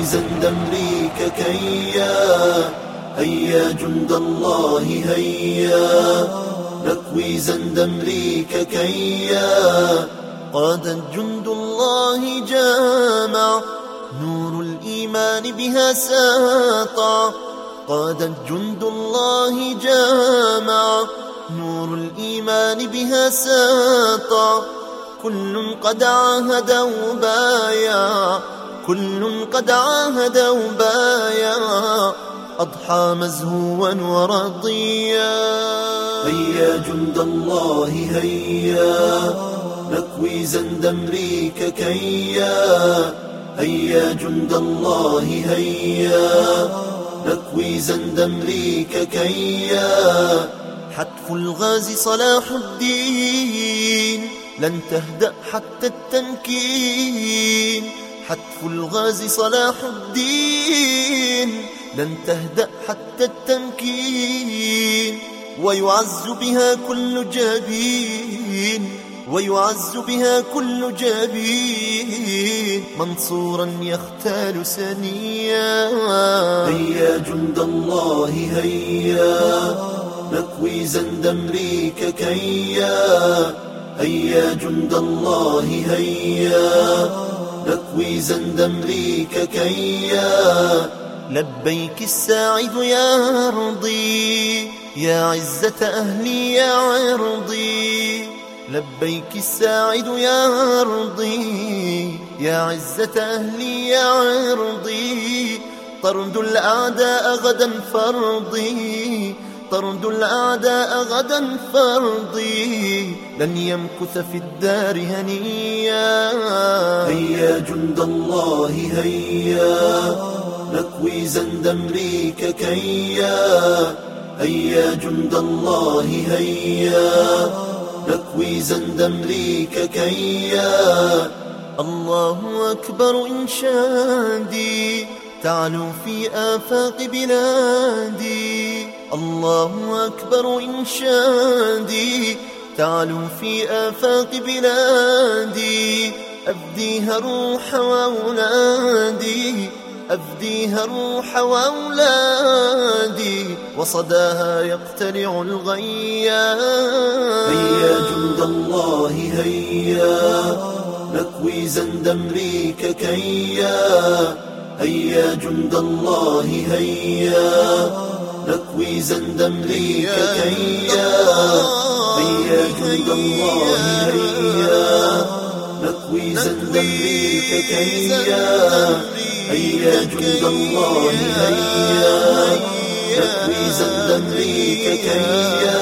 زند أمريكا كيا، هيا جند الله هيا، نكوي زند أمريكا كيا. قادت جند الله جامع، نور الإيمان بها ساطع. قادت جند الله جامع، نور الإيمان بها ساطع. كل قد عاهد وبايع، كل قد عاهد وبايع، أضحى مزهوا ورضيا. هيا جند الله هيا، نكوي زند أمريكا كيا، هيا جند الله هيا، نكوي زند أمريكا كيا. حتف الغازي صلاح الدين، لن تهدأ حتى التمكين. حتف الغازي صلاح الدين، لن تهدأ حتى التمكين. ويعز بها كل جبين، ويعز بها كل جبين، منصورا يختال سنيا. هيا جند الله هيا، نكوي زند أمريكا كيا، هيا جند الله هيا، نكوي زند أمريكا كيا. لبيك الساعد يا أرضي، يا عزة أهلي يا عرضي. لبيك الساعد يا أرضي، يا عزة أهلي يا عرضي. طرد الأعداء غدا فرضي، طرد الأعداء غدا فرضي. لن يمكث في الدار هنيا. هيا جند الله هيا، نكوي زند أمريكا كيا، هيا جند الله هيا، نكوي زند أمريكا كيا. الله أكبر إنشادي، تعلو في آفاق بلادي. الله أكبر إنشادي، تعلو في آفاق بلادي. أفديها روح وأولادي، أفديها روح وأولادي. وصداها يقتلع الغيا. هيا جند الله هيا، نكوي زند أمريكا كيا، هيا جند الله هيا، نكوي زند أمريكا كيا. هيا جند الله هيا، نكوي زند أمريكا كيا، هيا جند الله هيا، نكوي زند أمريكا كيا.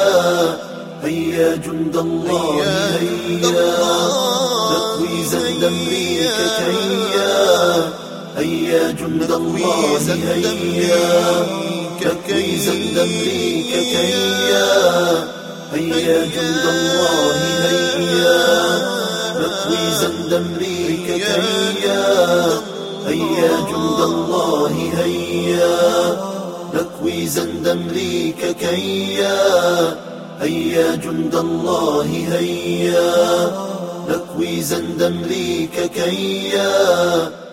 هيا جند الله هيا، نكوي زند أمريكا كيا، هيا جند الله هيا، نكوي زند أمريكا كيا. هيا جند الله هيا، نكوي زند أمريكا كيا. هيا جند الله هيا، نكوي زند أمريكا كيا. هيا جند الله هيا، نكوي زند أمريكا كيا.